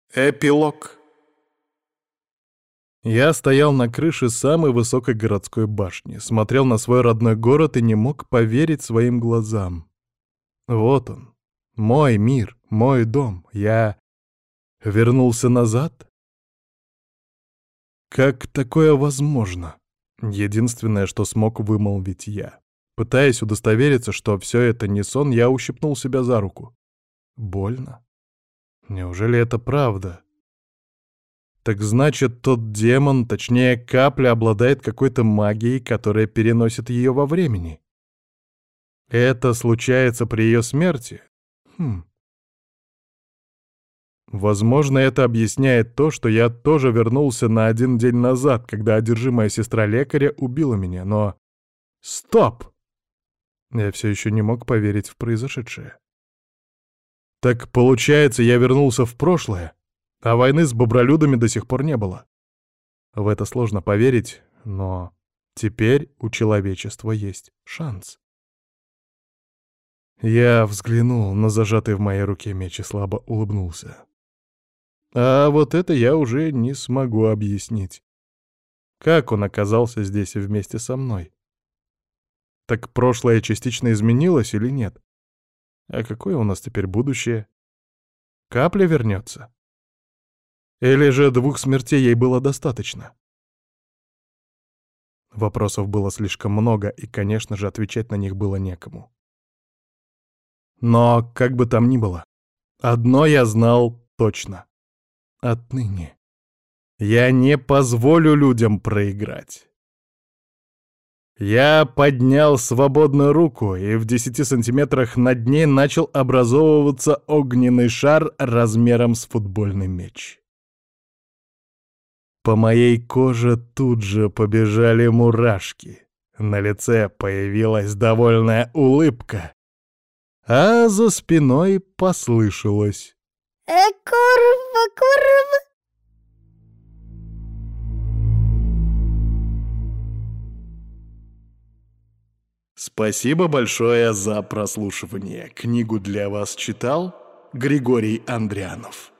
Эпилог. Я стоял на крыше самой высокой городской башни, смотрел на свой родной город и не мог поверить своим глазам. Вот он, мой мир, мой дом. Я вернулся назад? Как такое возможно? Единственное, что смог вымолвить я. Пытаясь удостовериться, что все это не сон, я ущипнул себя за руку. Больно? Неужели это правда? Так значит, тот демон, точнее капля, обладает какой-то магией, которая переносит ее во времени. Это случается при ее смерти? Возможно, это объясняет то, что я тоже вернулся на один день назад, когда одержимая сестра лекаря убила меня, но... Стоп! Я все еще не мог поверить в произошедшее. Так получается, я вернулся в прошлое, а войны с бобролюдами до сих пор не было. В это сложно поверить, но теперь у человечества есть шанс. Я взглянул на зажатый в моей руке меч и слабо улыбнулся. А вот это я уже не смогу объяснить. Как он оказался здесь вместе со мной? Так прошлое частично изменилось или нет? А какое у нас теперь будущее? Капля вернется? Или же двух смертей ей было достаточно? Вопросов было слишком много, и, конечно же, отвечать на них было некому. Но, как бы там ни было, одно я знал точно. Отныне я не позволю людям проиграть. Я поднял свободную руку, и в 10 сантиметрах над ней начал образовываться огненный шар размером с футбольный мяч. По моей коже тут же побежали мурашки. На лице появилась довольная улыбка, а за спиной послышалось: Курва, курва. Спасибо большое за прослушивание. Книгу для вас читал Григорий Андрянов.